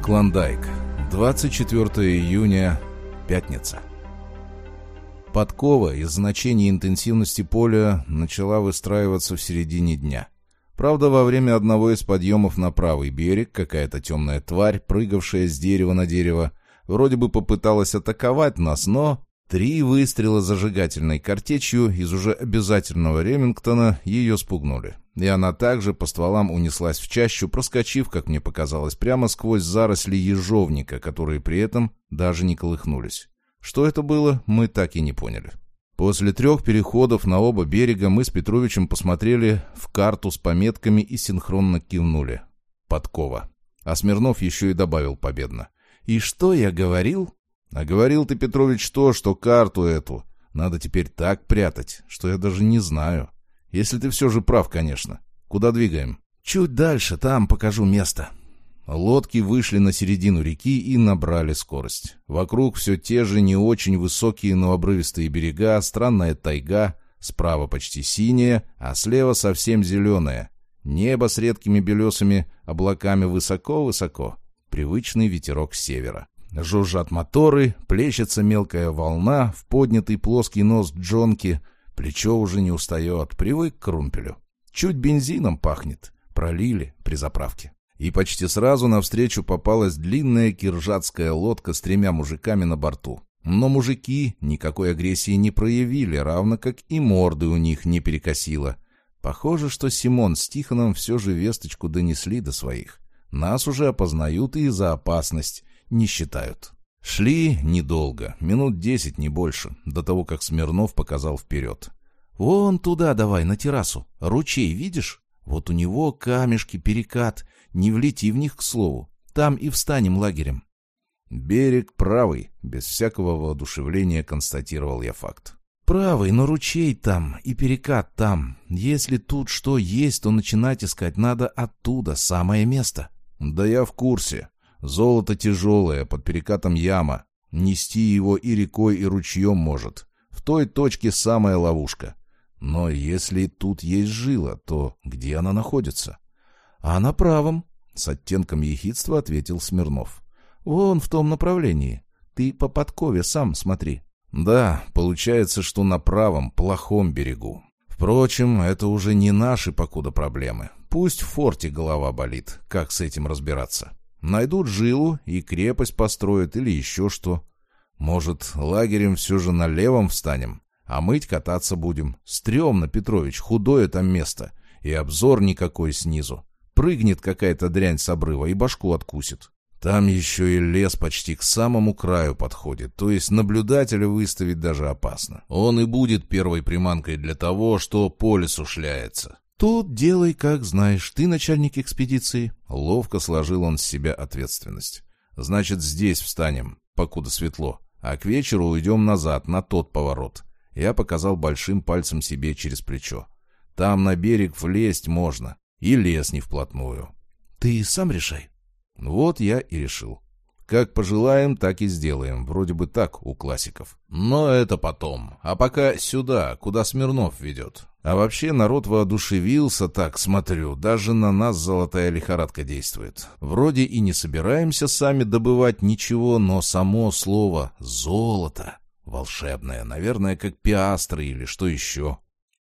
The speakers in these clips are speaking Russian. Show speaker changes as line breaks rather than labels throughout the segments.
Клондайк. 24 июня. Пятница. Подкова из значения интенсивности поля начала выстраиваться в середине дня. Правда, во время одного из подъемов на правый берег какая-то темная тварь, прыгавшая с дерева на дерево, вроде бы попыталась атаковать нас, но 3 выстрела зажигательной картечью из уже обязательного Ремингтона ее спугнули. И она также по стволам унеслась в чащу, проскочив, как мне показалось, прямо сквозь заросли ежовника, которые при этом даже не колыхнулись. Что это было, мы так и не поняли. После 3 переходов на оба берега мы с Петровичем посмотрели в карту с пометками и синхронно кивнули. Подкова. А Смирнов еще и добавил победно: «И что я говорил?» «А говорил ты, Петрович, то, что карту эту надо теперь так прятать, что я даже не знаю. Если ты все же прав, конечно. Куда двигаем?» «Чуть дальше, там покажу место». Лодки вышли на середину реки и набрали скорость. Вокруг все те же не очень высокие, но обрывистые берега, странная тайга, справа почти синяя, а слева совсем зеленая. Небо с редкими белесыми облаками высоко-высоко. Привычный ветерок с севера. Жужжат моторы, плещется мелкая волна, в поднятый плоский нос джонки. Плечо уже не устает, привык к румпелю. Чуть бензином пахнет, пролили при заправке. И почти сразу навстречу попалась длинная киржатская лодка с 3 мужиками на борту. Но мужики никакой агрессии не проявили, равно как и морды у них не перекосило. Похоже, что Симон с Тихоном все же весточку донесли до своих. Нас уже опознают и за опасность не считают. Шли недолго, минут 10, не больше, до того, как Смирнов показал вперед. «Вон туда давай, на террасу. Ручей видишь? Вот у него камешки, перекат. Не влети в них, к слову. Там и встанем лагерем». «Берег правый», — без всякого воодушевления констатировал я факт. «Правый, но ручей там и перекат там. Если тут что есть, то начинать искать надо оттуда, самое место». «Да я в курсе. Золото тяжелое, под перекатом яма. Нести его и рекой, и ручьем может. В той точке самая ловушка. Но если тут есть жила, то где она находится?» «А на правом», — с оттенком ехидства ответил Смирнов. «Вон в том направлении. Ты по подкове сам смотри». «Да, получается, что на правом, плохом берегу. Впрочем, это уже не наши покуда проблемы. Пусть в форте голова болит, как с этим разбираться. Найдут жилу и крепость построят или еще что. Может, лагерем все же на левом встанем, а мыть кататься будем. Стремно, Петрович, худое там место, и обзор никакой снизу. Прыгнет какая-то дрянь с обрыва и башку откусит. Там еще и лес почти к самому краю подходит, то есть наблюдателя выставить даже опасно. Он и будет первой приманкой для того, что по лесу шляется». «Тут делай, как знаешь. Ты начальник экспедиции». Ловко сложил он с себя ответственность. «Значит, здесь встанем, покуда светло, а к вечеру уйдем назад, на тот поворот». Я показал большим пальцем себе через плечо. «Там на берег влезть можно, и лес не вплотную». «Ты сам решай». Вот я и решил. Как пожелаем, так и сделаем. Вроде бы так у классиков. Но это потом. А пока сюда, куда Смирнов ведет. А вообще народ воодушевился, так смотрю. Даже на нас золотая лихорадка действует. Вроде и не собираемся сами добывать ничего, но само слово «золото» волшебное. Наверное, как пиастры или что еще.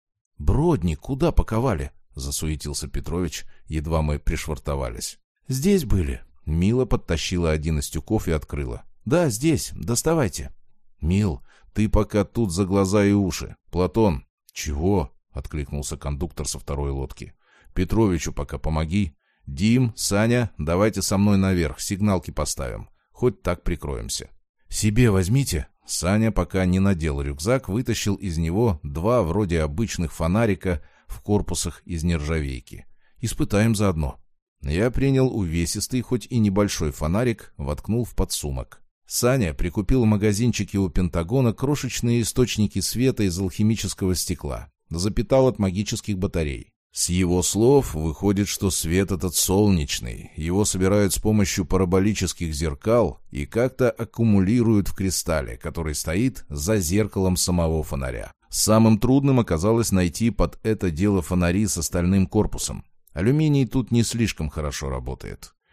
«Бродни куда паковали?» — засуетился Петрович, едва мы пришвартовались. «Здесь были». Мила подтащила один из тюков и открыла. «Да, здесь. Доставайте». «Мил, ты пока тут за глаза и уши. Платон». «Чего?» — откликнулся кондуктор со второй лодки. «Петровичу пока помоги. Дим, Саня, давайте со мной наверх, сигналки поставим. Хоть так прикроемся». «Себе возьмите». Саня, пока не надел рюкзак, вытащил из него 2 вроде обычных фонарика в корпусах из нержавейки. «Испытаем заодно». Я принял увесистый, хоть и небольшой фонарик, воткнул в подсумок. Саня прикупил в магазинчике у Пентагона крошечные источники света из алхимического стекла. Запитал от магических батарей. С его слов выходит, что свет этот солнечный. Его собирают с помощью параболических зеркал и как-то аккумулируют в кристалле, который стоит за зеркалом самого фонаря. Самым трудным оказалось найти под это дело фонари с остальным корпусом. Алюминий тут не слишком хорошо работает.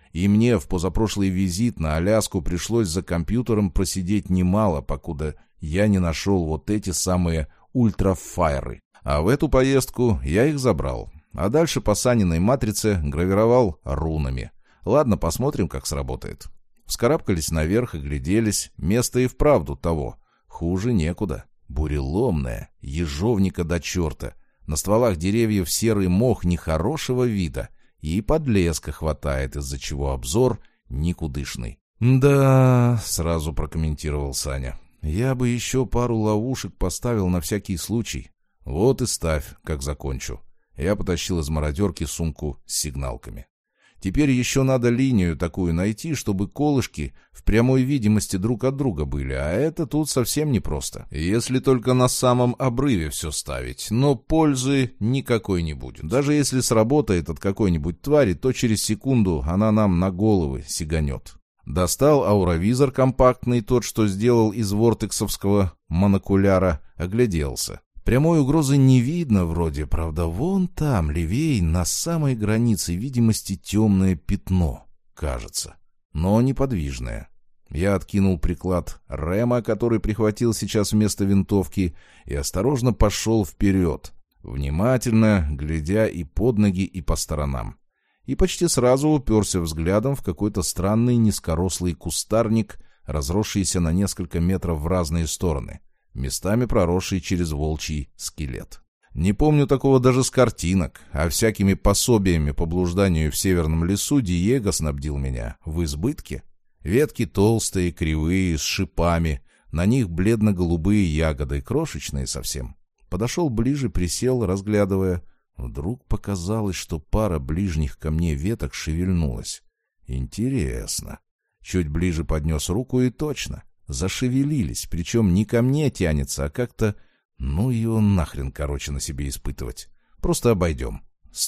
И мне в позапрошлый визит на Аляску пришлось за компьютером просидеть немало, покуда я не нашел вот эти самые ультрафайры. А в эту поездку я их забрал. А дальше по Саниной матрице гравировал рунами. Ладно, посмотрим, как сработает. Вскарабкались наверх и гляделись. Место и вправду того. Хуже некуда. Буреломное, ежовника до черта. На стволах деревьев серый мох нехорошего вида. И подлеска хватает, из-за чего обзор никудышный. «Да», — сразу прокомментировал Саня. «Я бы еще пару ловушек поставил на всякий случай. Вот и ставь, как закончу». Я потащил из мародерки сумку с сигналками. Теперь еще надо линию такую найти, чтобы колышки в прямой видимости друг от друга были, а это тут совсем непросто. Если только на самом обрыве все ставить, но пользы никакой не будет. Даже если сработает от какой-нибудь твари, то через секунду она нам на головы сиганет. Достал ауровизор компактный, тот, что сделал из вортексовского монокуляра, огляделся. Прямой угрозы не видно вроде, правда, вон там, левей, на самой границе видимости темное пятно, кажется, но неподвижное. Я откинул приклад рэма, который прихватил сейчас вместо винтовки, и осторожно пошел вперед, внимательно глядя и под ноги, и по сторонам. И почти сразу уперся взглядом в какой-то странный низкорослый кустарник, разросшийся на несколько метров в разные стороны, местами проросший через волчий скелет. Не помню такого даже с картинок, а всякими пособиями по блужданию в северном лесу Диего снабдил меня в избытке. Ветки толстые, кривые, с шипами, на них бледно-голубые ягоды, крошечные совсем. Подошел ближе, присел, разглядывая. Вдруг показалось, что пара ближних ко мне веток шевельнулась. Интересно. Чуть ближе поднес руку и точно. Зашевелились, причем не ко мне тянется, а как-то... Ну его нахрен, короче, на себе испытывать. Просто обойдем.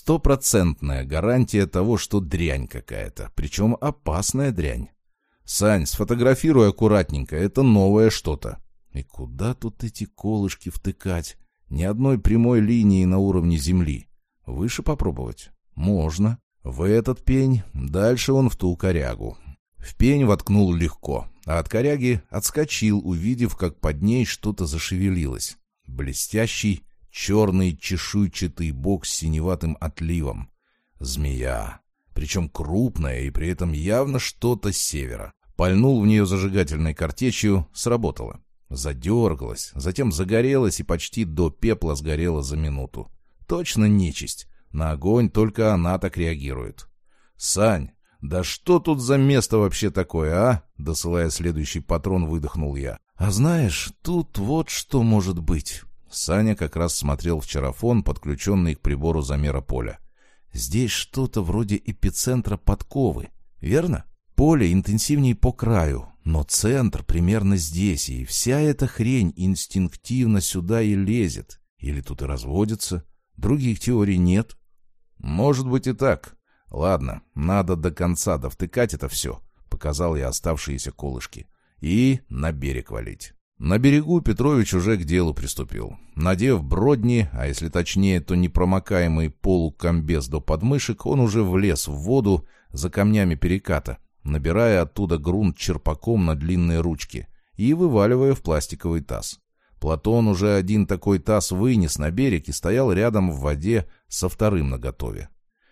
100% гарантия того, что дрянь какая-то, причем опасная дрянь. Сань, сфотографируй аккуратненько, это новое что-то. И куда тут эти колышки втыкать? Ни одной прямой линии на уровне земли. Выше попробовать? Можно. В этот пень, дальше он в ту корягу. В пень воткнул легко, а от коряги отскочил, увидев, как под ней что-то зашевелилось. Блестящий, черный, чешуйчатый бок с синеватым отливом. Змея. Причем крупная и при этом явно что-то с севера. Пальнул в нее зажигательной картечью, сработало. Задергалась, затем загорелась и почти до пепла сгорела за минуту. Точно нечисть. На огонь только она так реагирует. «Сань, да что тут за место вообще такое, а?» Досылая следующий патрон, выдохнул я. «А знаешь, тут вот что может быть». Саня как раз смотрел в чарафон, подключенный к прибору замера поля. «Здесь что-то вроде эпицентра подковы, верно? Поле интенсивнее по краю, но центр примерно здесь, и вся эта хрень инстинктивно сюда и лезет. Или тут и разводится. Других теорий нет». «Может быть и так. Ладно, надо до конца довтыкать это все», — показал я оставшиеся колышки. «И на берег валить». На берегу Петрович уже к делу приступил. Надев бродни, а если точнее, то непромокаемый полукомбез до подмышек, он уже влез в воду за камнями переката, набирая оттуда грунт черпаком на длинные ручки и вываливая в пластиковый таз. Платон уже один такой таз вынес на берег и стоял рядом в воде со вторым наготове.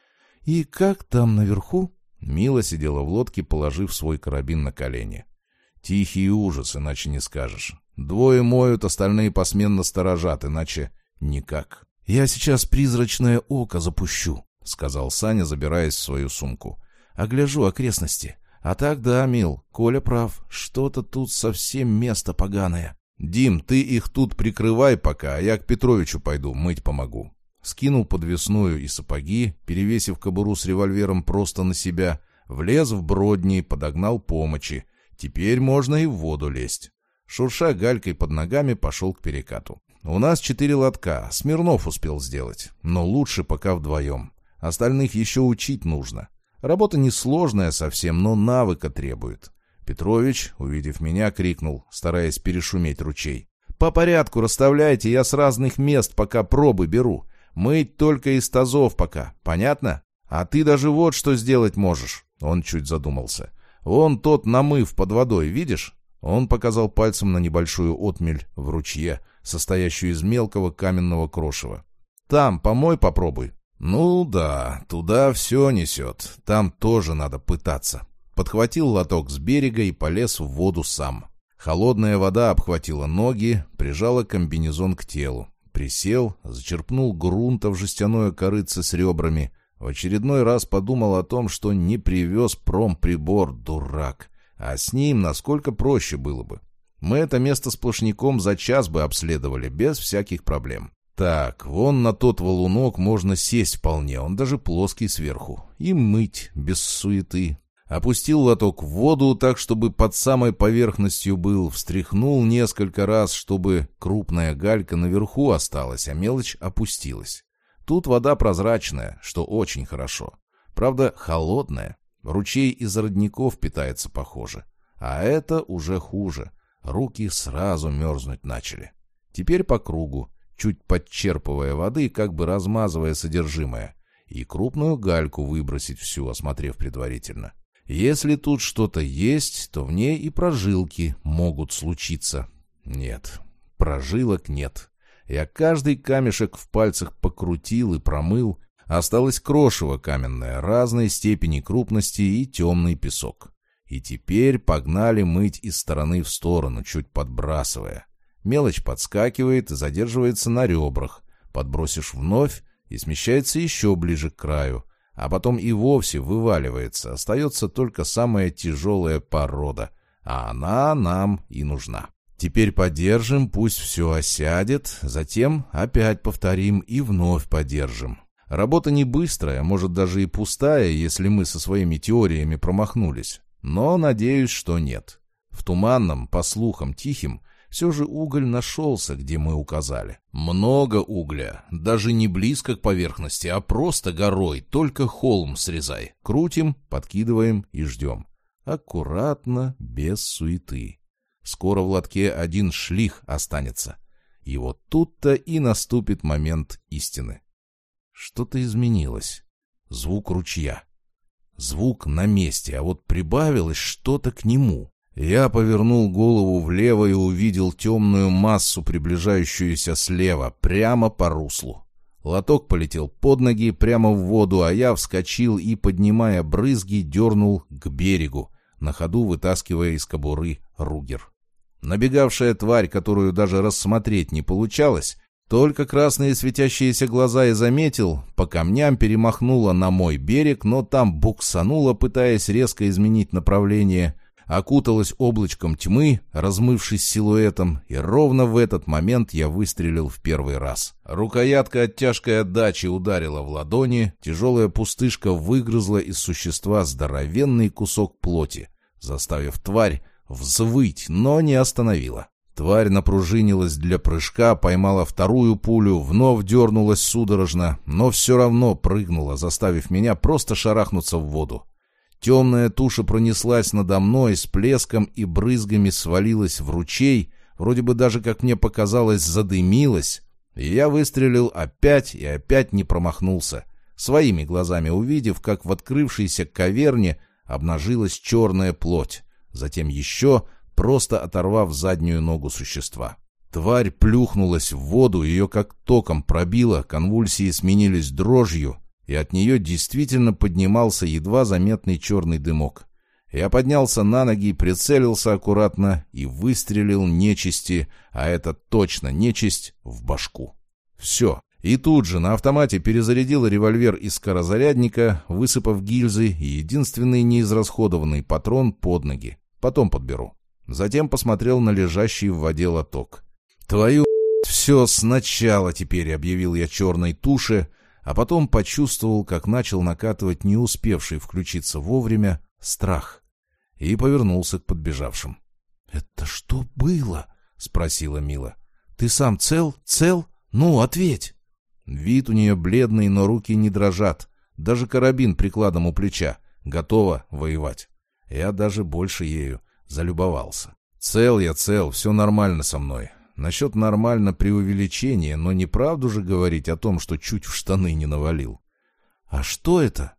«И как там наверху?» Мила сидела в лодке, положив свой карабин на колени. «Тихий ужас, иначе не скажешь. Двое моют, остальные посменно сторожат, иначе никак». «Я сейчас призрачное око запущу», — сказал Саня, забираясь в свою сумку. «Огляжу окрестности. А так да, Мил, Коля прав. Что-то тут совсем место поганое». «Дим, ты их тут прикрывай пока, а я к Петровичу пойду, мыть помогу». Скинул подвесную и сапоги, перевесив кобуру с револьвером просто на себя, влез в бродни, подогнал помощи. Теперь можно и в воду лезть. Шурша галькой под ногами, пошел к перекату. У нас 4 лотка, Смирнов успел сделать, но лучше пока вдвоем. Остальных еще учить нужно. Работа несложная совсем, но навыка требует. Петрович, увидев меня, крикнул, стараясь перешуметь ручей. «По порядку расставляйте, я с разных мест пока пробы беру. Мыть только из тазов пока, понятно? А ты даже вот что сделать можешь». Он чуть задумался. «Вон тот намыв под водой, видишь?» Он показал пальцем на небольшую отмель в ручье, состоящую из мелкого каменного крошева. «Там помой попробуй». «Ну да, туда все несет. Там тоже надо пытаться». Подхватил лоток с берега и полез в воду сам. Холодная вода обхватила ноги, прижала комбинезон к телу. Присел, зачерпнул грунта в жестяное корытце с ребрами. В очередной раз подумал о том, что не привез промприбор, дурак. А с ним насколько проще было бы. Мы это место сплошняком за час бы обследовали, без всяких проблем. Так, вон на тот валунок можно сесть вполне, он даже плоский сверху. И мыть, без суеты. Опустил лоток в воду так, чтобы под самой поверхностью был, встряхнул несколько раз, чтобы крупная галька наверху осталась, а мелочь опустилась. Тут вода прозрачная, что очень хорошо. Правда, холодная. Ручей из родников питается, похоже. А это уже хуже. Руки сразу мерзнуть начали. Теперь по кругу, чуть подчерпывая воды, как бы размазывая содержимое. И крупную гальку выбросить всю, осмотрев предварительно. Если тут что-то есть, то в ней и прожилки могут случиться. Нет, прожилок нет. Я каждый камешек в пальцах покрутил и промыл. Осталось крошево каменное, разной степени крупности и темный песок. И теперь погнали мыть из стороны в сторону, чуть подбрасывая. Мелочь подскакивает и задерживается на ребрах. Подбросишь вновь и смещается еще ближе к краю. А потом и вовсе вываливается. Остается только самая тяжелая порода. А она нам и нужна. Теперь подержим, пусть все осядет. Затем опять повторим и вновь подержим. Работа не быстрая, может даже и пустая, если мы со своими теориями промахнулись. Но надеюсь, что нет. В туманном, по слухам, тихим, все же уголь нашелся, где мы указали. Много угля, даже не близко к поверхности, а просто горой, только холм срезай. Крутим, подкидываем и ждем. Аккуратно, без суеты. Скоро в лотке один шлих останется. И вот тут-то и наступит момент истины. Что-то изменилось. Звук ручья. Звук на месте, а вот прибавилось что-то к нему. Я повернул голову влево и увидел темную массу, приближающуюся слева, прямо по руслу. Лоток полетел под ноги, прямо в воду, а я вскочил и, поднимая брызги, дернул к берегу, на ходу вытаскивая из кобуры Ругер. Набегавшая тварь, которую даже рассмотреть не получалось, только красные светящиеся глаза и заметил, по камням перемахнула на мой берег, но там буксанула, пытаясь резко изменить направление, окуталась облачком тьмы, размывшись силуэтом, и ровно в этот момент я выстрелил в первый раз. Рукоятка от тяжкой отдачи ударила в ладони, тяжелая пустышка выгрызла из существа здоровенный кусок плоти, заставив тварь взвыть, но не остановила. Тварь напружинилась для прыжка, поймала вторую пулю, вновь дернулась судорожно, но все равно прыгнула, заставив меня просто шарахнуться в воду. Темная туша пронеслась надо мной, с плеском и брызгами свалилась в ручей, вроде бы даже, как мне показалось, задымилась. И я выстрелил опять и опять не промахнулся, своими глазами увидев, как в открывшейся каверне обнажилась черная плоть, затем еще, просто оторвав заднюю ногу существа. Тварь плюхнулась в воду, ее как током пробило, конвульсии сменились дрожью, и от нее действительно поднимался едва заметный черный дымок. Я поднялся на ноги, прицелился аккуратно и выстрелил нечисти, а это точно нечисть, в башку. Все. И тут же на автомате перезарядил револьвер из скорозарядника, высыпав гильзы и единственный неизрасходованный патрон под ноги. Потом подберу. Затем посмотрел на лежащий в воде лоток. «Твою все сначала теперь», — объявил я черной туше, а потом почувствовал, как начал накатывать не успевший включиться вовремя страх, и повернулся к подбежавшим. «Это что было?» — спросила Мила. «Ты сам цел? Цел? Ну, ответь!» Вид у нее бледный, но руки не дрожат. Даже карабин прикладом у плеча. Готова воевать. Я даже больше ею залюбовался. «Цел я цел, все нормально со мной. Насчет нормально преувеличение, но неправду же говорить о том, что чуть в штаны не навалил». «А что это?»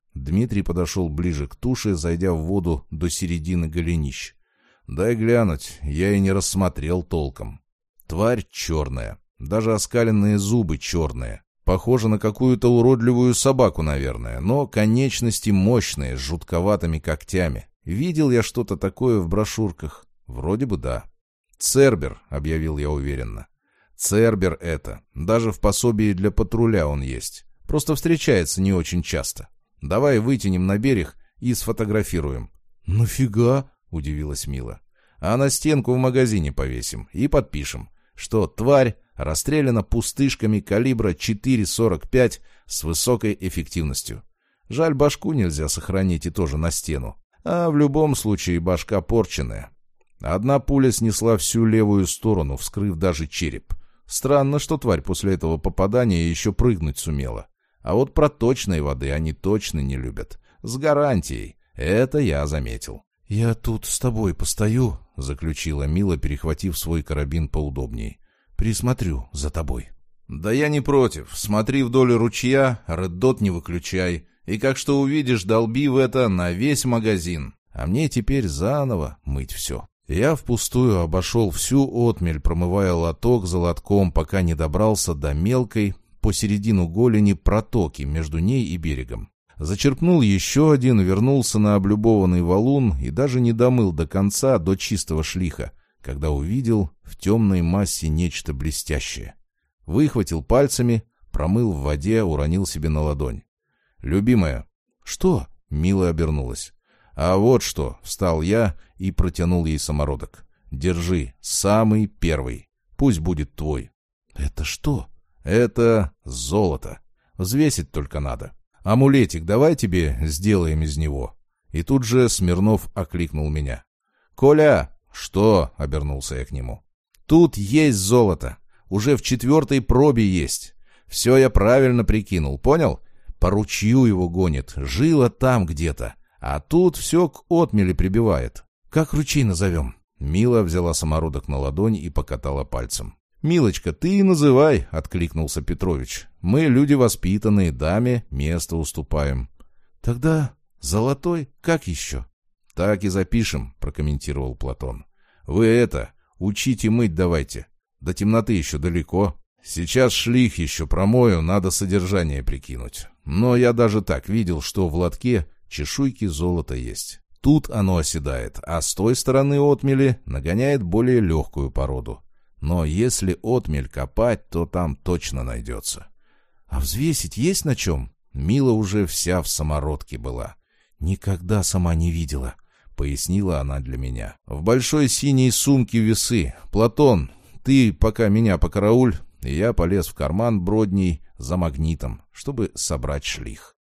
Дмитрий подошел ближе к туше, зайдя в воду до середины голенищ. «Дай глянуть, я и не рассмотрел толком. Тварь черная, даже оскаленные зубы черные. Похоже на какую-то уродливую собаку, наверное, но конечности мощные, с жутковатыми когтями. Видел я что-то такое в брошюрках? Вроде бы да». «Цербер», — объявил я уверенно. «Цербер это. Даже в пособии для патруля он есть. Просто встречается не очень часто. Давай вытянем на берег и сфотографируем». «Нафига?» — удивилась Мила. «А на стенку в магазине повесим и подпишем, что тварь расстреляна пустышками калибра 4,45 с высокой эффективностью. Жаль, башку нельзя сохранить и тоже на стену. А в любом случае башка порченная. Одна пуля снесла всю левую сторону, вскрыв даже череп. Странно, что тварь после этого попадания еще прыгнуть сумела. А вот проточной воды они точно не любят. С гарантией. Это я заметил». «Я тут с тобой постою», — заключила Мила, перехватив свой карабин поудобнее. «Присмотрю за тобой». «Да я не против. Смотри вдоль ручья, реддот не выключай. И как что увидишь, долби в это на весь магазин. А мне теперь заново мыть все». Я впустую обошел всю отмель, промывая лоток за лотком, пока не добрался до мелкой, посередину голени протоки между ней и берегом. Зачерпнул еще один, вернулся на облюбованный валун и даже не домыл до конца, до чистого шлиха, когда увидел в темной массе нечто блестящее. Выхватил пальцами, промыл в воде, уронил себе на ладонь. «Любимая». «Что?» — Мила обернулась. «А вот что», — встал я и протянул ей самородок. «Держи, самый первый. Пусть будет твой». «Это что?» «Это золото. Взвесить только надо. Амулетик давай тебе сделаем из него». И тут же Смирнов окликнул меня. «Коля!» «Что?» — обернулся я к нему. «Тут есть золото. Уже в 4-й пробе есть. Все я правильно прикинул, понял? По ручью его гонит, жила там где-то. А тут все к отмели прибивает. Как ручей назовем?» Мила взяла самородок на ладонь и покатала пальцем. «Милочка, ты и называй», — откликнулся Петрович. «Мы люди воспитанные, даме место уступаем». «Тогда золотой, как еще?» «Так и запишем», — прокомментировал Платон. «Вы это, учите мыть давайте. До темноты еще далеко. Сейчас шлих еще промою, надо содержание прикинуть. Но я даже так видел, что в лотке чешуйки золота есть. Тут оно оседает, а с той стороны отмели нагоняет более легкую породу. Но если отмель копать, то там точно найдется». «А взвесить есть на чем?» Мила уже вся в самородке была. «Никогда сама не видела», — пояснила она для меня. «В большой синей сумке весы. Платон, ты пока меня покарауль». И я полез в карман бродней за магнитом, чтобы собрать шлих.